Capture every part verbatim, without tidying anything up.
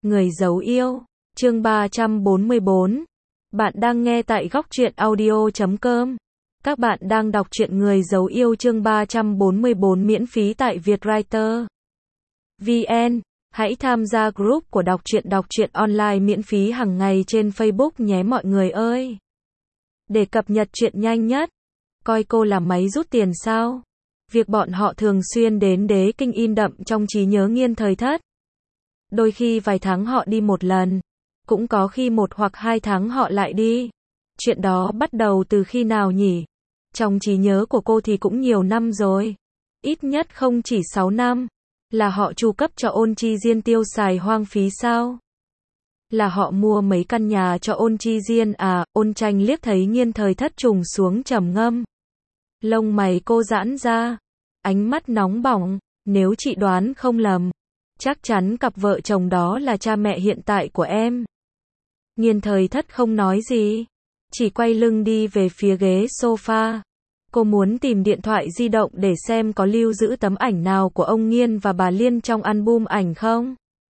Người giấu yêu, chương ba trăm bốn mươi bốn. Bạn đang nghe tại góc truyện audio chấm com. Các bạn đang đọc truyện Người giấu yêu chương ba trăm bốn mươi bốn miễn phí tại Vietwriter chấm vn. Hãy tham gia group của đọc truyện đọc truyện online miễn phí hàng ngày trên Facebook nhé mọi người ơi. Để cập nhật truyện nhanh nhất. Coi cô là máy rút tiền sao? Việc bọn họ thường xuyên đến Đế Kinh in đậm trong trí nhớ Nghiên Thời Thất. Đôi khi vài tháng họ đi một lần, cũng có khi một hoặc hai tháng họ lại đi. Chuyện đó bắt đầu từ khi nào nhỉ? Trong trí nhớ của cô thì cũng nhiều năm rồi. Ít nhất không chỉ sáu năm. Là họ chu cấp cho Ôn Chi Diên tiêu xài hoang phí sao? Là họ mua mấy căn nhà cho Ôn Chi Diên à? Ôn Tranh liếc thấy Nghiên Thời Thất trùng xuống trầm ngâm. Lông mày cô giãn ra, ánh mắt nóng bỏng. Nếu chị đoán không lầm, chắc chắn cặp vợ chồng đó là cha mẹ hiện tại của em. Nghiên Thời Thất không nói gì, chỉ quay lưng đi về phía ghế sofa. Cô muốn tìm điện thoại di động để xem có lưu giữ tấm ảnh nào của ông Nghiên và bà Liên trong album ảnh không.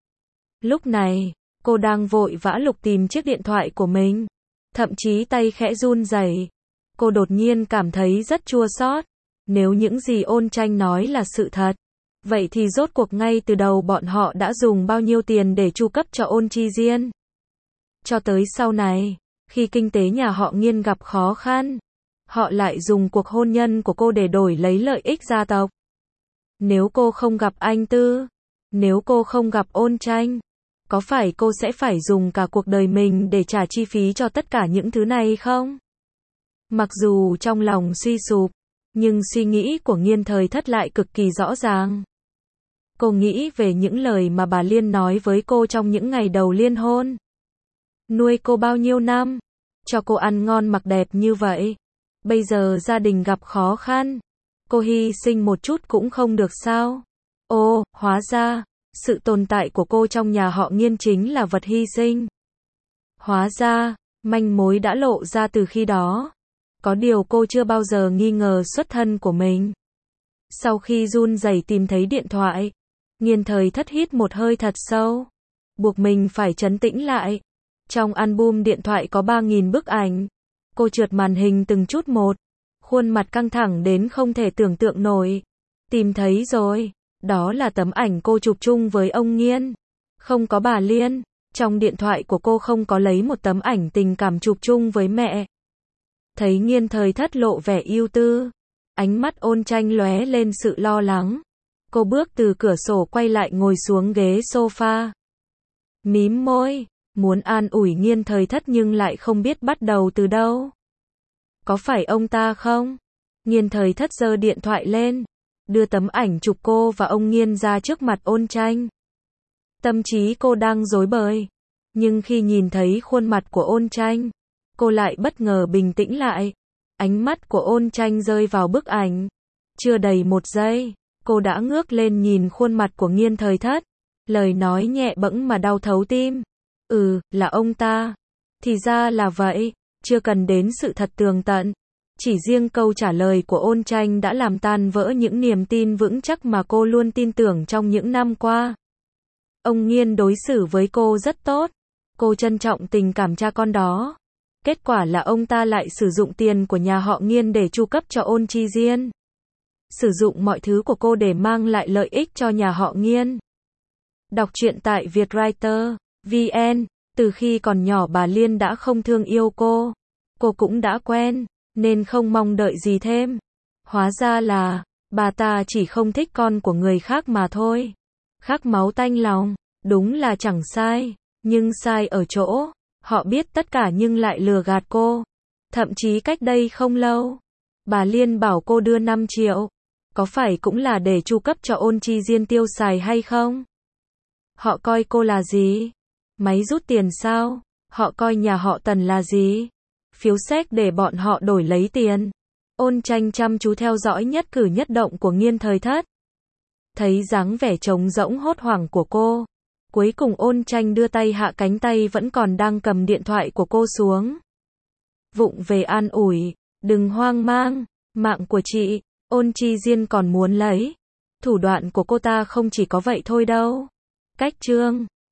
Lúc này, cô đang vội vã lục tìm chiếc điện thoại của mình, thậm chí tay khẽ run rẩy. Cô đột nhiên cảm thấy rất chua xót. Nếu những gì Ôn Tranh nói là sự thật, vậy thì rốt cuộc ngay từ đầu bọn họ đã dùng bao nhiêu tiền để chu cấp cho Ôn Chi Diên? Cho tới sau này, khi kinh tế nhà họ Nghiên gặp khó khăn, họ lại dùng cuộc hôn nhân của cô để đổi lấy lợi ích gia tộc. Nếu cô không gặp anh Tư, nếu cô không gặp Ôn Tranh, có phải cô sẽ phải dùng cả cuộc đời mình để trả chi phí cho tất cả những thứ này không? Mặc dù trong lòng suy sụp, nhưng suy nghĩ của Nghiên Thời Thất lại cực kỳ rõ ràng. Cô nghĩ về những lời mà bà Liên nói với cô trong những ngày đầu liên hôn. Nuôi cô bao nhiêu năm, cho cô ăn ngon mặc đẹp như vậy. Bây giờ gia đình gặp khó khăn, cô hy sinh một chút cũng không được sao? Ồ, hóa ra, sự tồn tại của cô trong nhà họ Nghiên chính là vật hy sinh. Hóa ra, manh mối đã lộ ra từ khi đó. Có điều cô chưa bao giờ nghi ngờ xuất thân của mình. Sau khi run rẩy tìm thấy điện thoại, Nghiên Thời Thất hít một hơi thật sâu, buộc mình phải trấn tĩnh lại. Trong album điện thoại có ba nghìn bức ảnh. Cô trượt màn hình từng chút một, khuôn mặt căng thẳng đến không thể tưởng tượng nổi. Tìm thấy rồi, đó là tấm ảnh cô chụp chung với ông Nghiên. Không có bà Liên, trong điện thoại của cô không có lấy một tấm ảnh tình cảm chụp chung với mẹ. Thấy Nghiên Thời Thất lộ vẻ ưu tư, ánh mắt Ôn Tranh lóe lên sự lo lắng. Cô bước từ cửa sổ quay lại ngồi xuống ghế sofa. Mím môi, muốn an ủi Nghiên Thời Thất nhưng lại không biết bắt đầu từ đâu. Có phải ông ta không? Nghiên Thời Thất giơ điện thoại lên, đưa tấm ảnh chụp cô và ông Nghiên ra trước mặt Ôn Tranh. Tâm trí cô đang rối bời, nhưng khi nhìn thấy khuôn mặt của Ôn Tranh, cô lại bất ngờ bình tĩnh lại. Ánh mắt của Ôn Tranh rơi vào bức ảnh. Chưa đầy một giây, cô đã ngước lên nhìn khuôn mặt của Nghiên Thời Thất. Lời nói nhẹ bẫng mà đau thấu tim. Ừ, là ông ta. Thì ra là vậy, chưa cần đến sự thật tường tận. Chỉ riêng câu trả lời của Ôn Tranh đã làm tan vỡ những niềm tin vững chắc mà cô luôn tin tưởng trong những năm qua. Ông Nghiên đối xử với cô rất tốt. Cô trân trọng tình cảm cha con đó. Kết quả là ông ta lại sử dụng tiền của nhà họ Nghiên để chu cấp cho Ôn Chi Diên. Sử dụng mọi thứ của cô để mang lại lợi ích cho nhà họ Nghiên. Đọc truyện tại Vietwriter chấm vn. Từ khi còn nhỏ bà Liên đã không thương yêu cô. Cô cũng đã quen, nên không mong đợi gì thêm. Hóa ra là, bà ta chỉ không thích con của người khác mà thôi. Khác máu tanh lòng, đúng là chẳng sai. Nhưng sai ở chỗ, họ biết tất cả nhưng lại lừa gạt cô. Thậm chí cách đây không lâu, bà Liên bảo cô đưa năm triệu. Có phải cũng là để chu cấp cho Ôn Chi Diên tiêu xài hay không? Họ coi cô là gì? Máy rút tiền sao? Họ coi nhà họ Tần là gì? Phiếu séc để bọn họ đổi lấy tiền. Ôn Tranh chăm chú theo dõi nhất cử nhất động của Nghiên Thời Thất. Thấy dáng vẻ trống rỗng hốt hoảng của cô. Cuối cùng Ôn Tranh đưa tay hạ cánh tay vẫn còn đang cầm điện thoại của cô xuống. Vụng về an ủi, đừng hoang mang, mạng của chị, Ôn Chi Diên còn muốn lấy. Thủ đoạn của cô ta không chỉ có vậy thôi đâu. Cách chương